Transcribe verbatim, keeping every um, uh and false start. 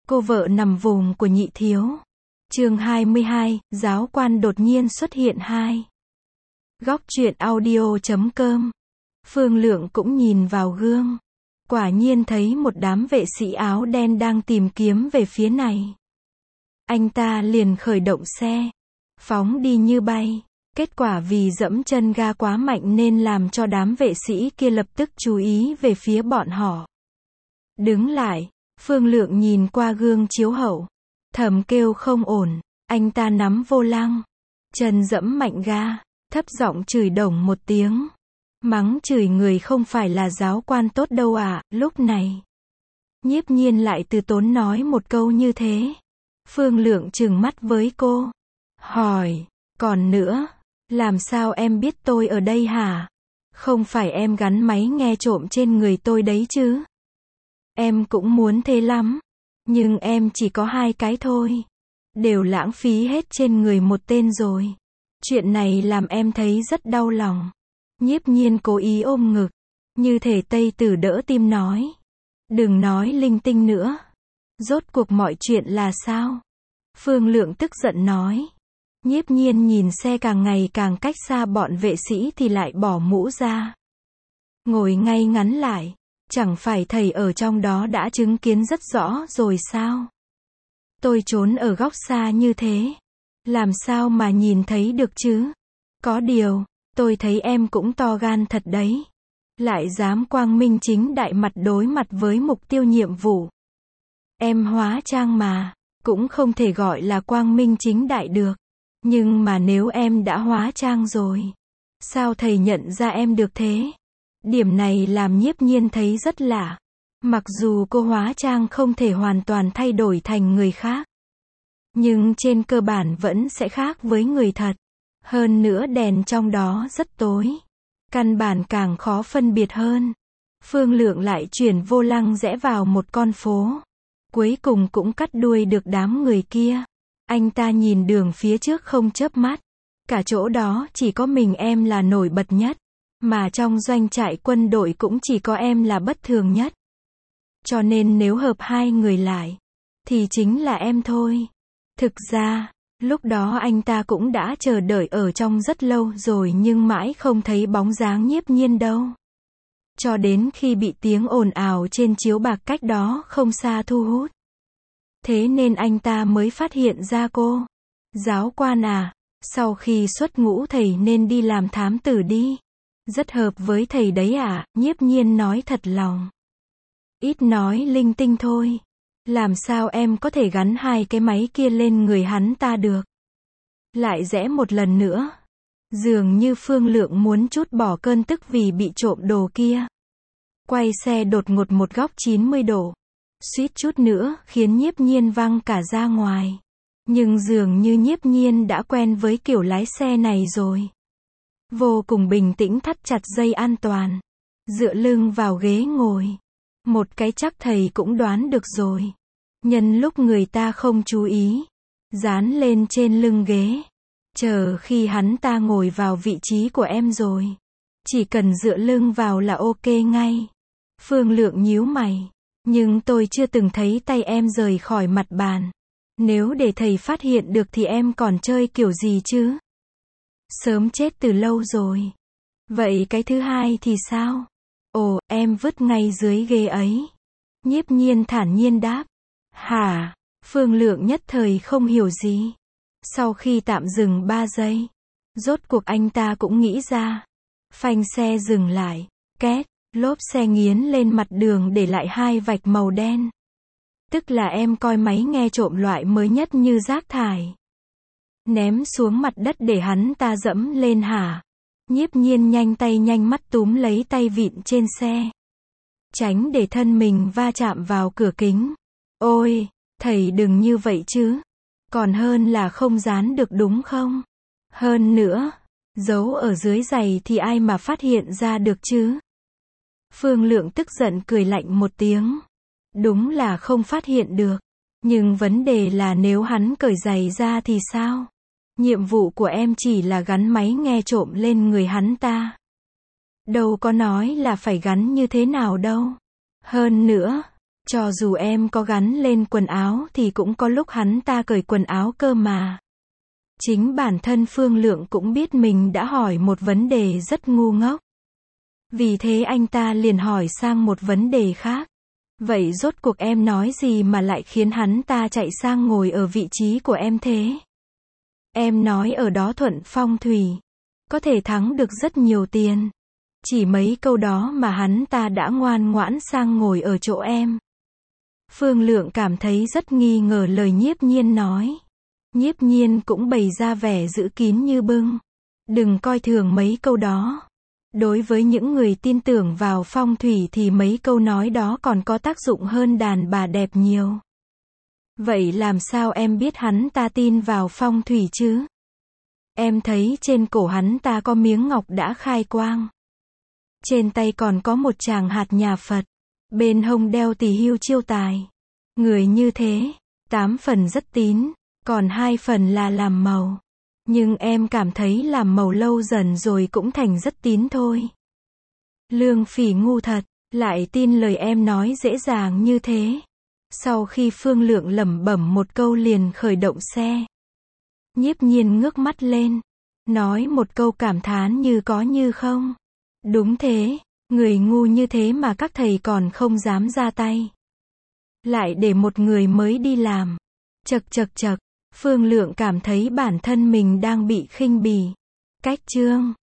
Cô vợ nằm vùng của nhị thiếu. Chương hai mươi hai, giáo quan đột nhiên xuất hiện hai. Góc truyện audio chấm com. Phương Lượng cũng nhìn vào gương. Quả nhiên thấy một đám vệ sĩ áo đen đang tìm kiếm về phía này. Anh ta liền khởi động xe, phóng đi như bay. Kết quả vì dẫm chân ga quá mạnh nên làm cho đám vệ sĩ kia lập tức chú ý về phía bọn họ. Đứng lại, Phương Lượng nhìn qua gương chiếu hậu, thầm kêu không ổn. Anh ta nắm vô lăng, chân dẫm mạnh ga, thấp giọng chửi đồng một tiếng. Mắng chửi người không phải là giáo quan tốt đâu à. Lúc này, Nhiếp Nhiên lại từ tốn nói một câu như thế. Phương Lượng trừng mắt với cô, hỏi, còn nữa, làm sao em biết tôi ở đây hả? Không phải em gắn máy nghe trộm trên người tôi đấy chứ? Em cũng muốn thế lắm, nhưng em chỉ có hai cái thôi. Đều lãng phí hết trên người một tên rồi. Chuyện này làm em thấy rất đau lòng. Nhiếp Nhiên cố ý ôm ngực, như thể Tây Tử đỡ tim nói. Đừng nói linh tinh nữa. Rốt cuộc mọi chuyện là sao? Phương Lượng tức giận nói. Nhiếp Nhiên nhìn xe càng ngày càng cách xa bọn vệ sĩ thì lại bỏ mũ ra. Ngồi ngay ngắn lại. Chẳng phải thầy ở trong đó đã chứng kiến rất rõ rồi sao? Tôi trốn ở góc xa như thế, làm sao mà nhìn thấy được chứ? Có điều, tôi thấy em cũng to gan thật đấy. Lại dám quang minh chính đại mặt đối mặt với mục tiêu nhiệm vụ. Em hóa trang mà, cũng không thể gọi là quang minh chính đại được. Nhưng mà nếu em đã hóa trang rồi, sao thầy nhận ra em được thế? Điểm này làm Nhiếp Nhiên thấy rất lạ. Mặc dù cô hóa trang không thể hoàn toàn thay đổi thành người khác, nhưng trên cơ bản vẫn sẽ khác với người thật. Hơn nữa đèn trong đó rất tối, căn bản càng khó phân biệt hơn. Phương Lượng lại chuyển vô lăng rẽ vào một con phố. Cuối cùng cũng cắt đuôi được đám người kia. Anh ta nhìn đường phía trước không chớp mắt. Cả chỗ đó chỉ có mình em là nổi bật nhất. Mà trong doanh trại quân đội cũng chỉ có em là bất thường nhất. Cho nên nếu hợp hai người lại, thì chính là em thôi. Thực ra, lúc đó anh ta cũng đã chờ đợi ở trong rất lâu rồi nhưng mãi không thấy bóng dáng Nhiếp Nhiên đâu. Cho đến khi bị tiếng ồn ào trên chiếu bạc cách đó không xa thu hút. Thế nên anh ta mới phát hiện ra cô. Giáo quan à, sau khi xuất ngũ thầy nên đi làm thám tử đi. Rất hợp với thầy đấy à, Nhiếp Nhiên nói thật lòng. Ít nói linh tinh thôi. Làm sao em có thể gắn hai cái máy kia lên người hắn ta được? Lại rẽ một lần nữa. Dường như Phương Lượng muốn trút bỏ cơn tức vì bị trộm đồ kia. Quay xe đột ngột một góc chín mươi độ. Suýt chút nữa khiến Nhiếp Nhiên văng cả ra ngoài. Nhưng dường như Nhiếp Nhiên đã quen với kiểu lái xe này rồi. Vô cùng bình tĩnh thắt chặt dây an toàn. Dựa lưng vào ghế ngồi. Một cái chắc thầy cũng đoán được rồi. Nhân lúc người ta không chú ý, dán lên trên lưng ghế. Chờ khi hắn ta ngồi vào vị trí của em rồi. Chỉ cần dựa lưng vào là ok ngay. Phương Lượng nhíu mày. Nhưng tôi chưa từng thấy tay em rời khỏi mặt bàn. Nếu để thầy phát hiện được thì em còn chơi kiểu gì chứ? Sớm chết từ lâu rồi. Vậy cái thứ hai thì sao? Ồ, em vứt ngay dưới ghế ấy. Nhiếp Nhiên thản nhiên đáp. Hả? Phương Lượng nhất thời không hiểu gì. Sau khi tạm dừng ba giây, rốt cuộc anh ta cũng nghĩ ra. Phanh xe dừng lại. Két, lốp xe nghiến lên mặt đường để lại hai vạch màu đen. Tức là em coi máy nghe trộm loại mới nhất như rác thải. Ném xuống mặt đất để hắn ta dẫm lên hả? Nhiếp Nhiên nhanh tay nhanh mắt túm lấy tay vịn trên xe. Tránh để thân mình va chạm vào cửa kính. Ôi, thầy đừng như vậy chứ. Còn hơn là không dán được đúng không? Hơn nữa, giấu ở dưới giày thì ai mà phát hiện ra được chứ? Phương Lượng tức giận cười lạnh một tiếng. Đúng là không phát hiện được. Nhưng vấn đề là nếu hắn cởi giày ra thì sao? Nhiệm vụ của em chỉ là gắn máy nghe trộm lên người hắn ta. Đâu có nói là phải gắn như thế nào đâu. Hơn nữa, Cho dù em có gắn lên quần áo thì cũng có lúc hắn ta cởi quần áo cơ mà. Chính bản thân Phương Lượng cũng biết mình đã hỏi một vấn đề rất ngu ngốc. Vì thế anh ta liền hỏi sang một vấn đề khác. Vậy rốt cuộc em nói gì mà lại khiến hắn ta chạy sang ngồi ở vị trí của em thế? Em nói ở đó thuận phong thủy. Có thể thắng được rất nhiều tiền. Chỉ mấy câu đó mà hắn ta đã ngoan ngoãn sang ngồi ở chỗ em. Phương Lượng cảm thấy rất nghi ngờ lời Nhiếp Nhiên nói. Nhiếp Nhiên cũng bày ra vẻ giữ kín như bưng. Đừng coi thường mấy câu đó. Đối với những người tin tưởng vào phong thủy thì mấy câu nói đó còn có tác dụng hơn đàn bà đẹp nhiều. Vậy làm sao em biết hắn ta tin vào phong thủy chứ? Em thấy trên cổ hắn ta có miếng ngọc đã khai quang. Trên tay còn có một tràng hạt nhà Phật. Bên hông đeo tỳ hưu chiêu tài. Người như thế, tám phần rất tín, còn hai phần là làm màu. Nhưng em cảm thấy làm màu lâu dần rồi cũng thành rất tín thôi. Lương Phỉ ngu thật, lại tin lời em nói dễ dàng như thế. Sau khi Phương Lượng lẩm bẩm một câu liền khởi động xe. Nhiếp Nhiên ngước mắt lên, nói một câu cảm thán như có như không. Đúng thế, người ngu như thế mà các thầy còn không dám ra tay. Lại để một người mới đi làm. Chậc chậc chậc, Phương Lượng cảm thấy bản thân mình đang bị khinh bỉ. Cách chương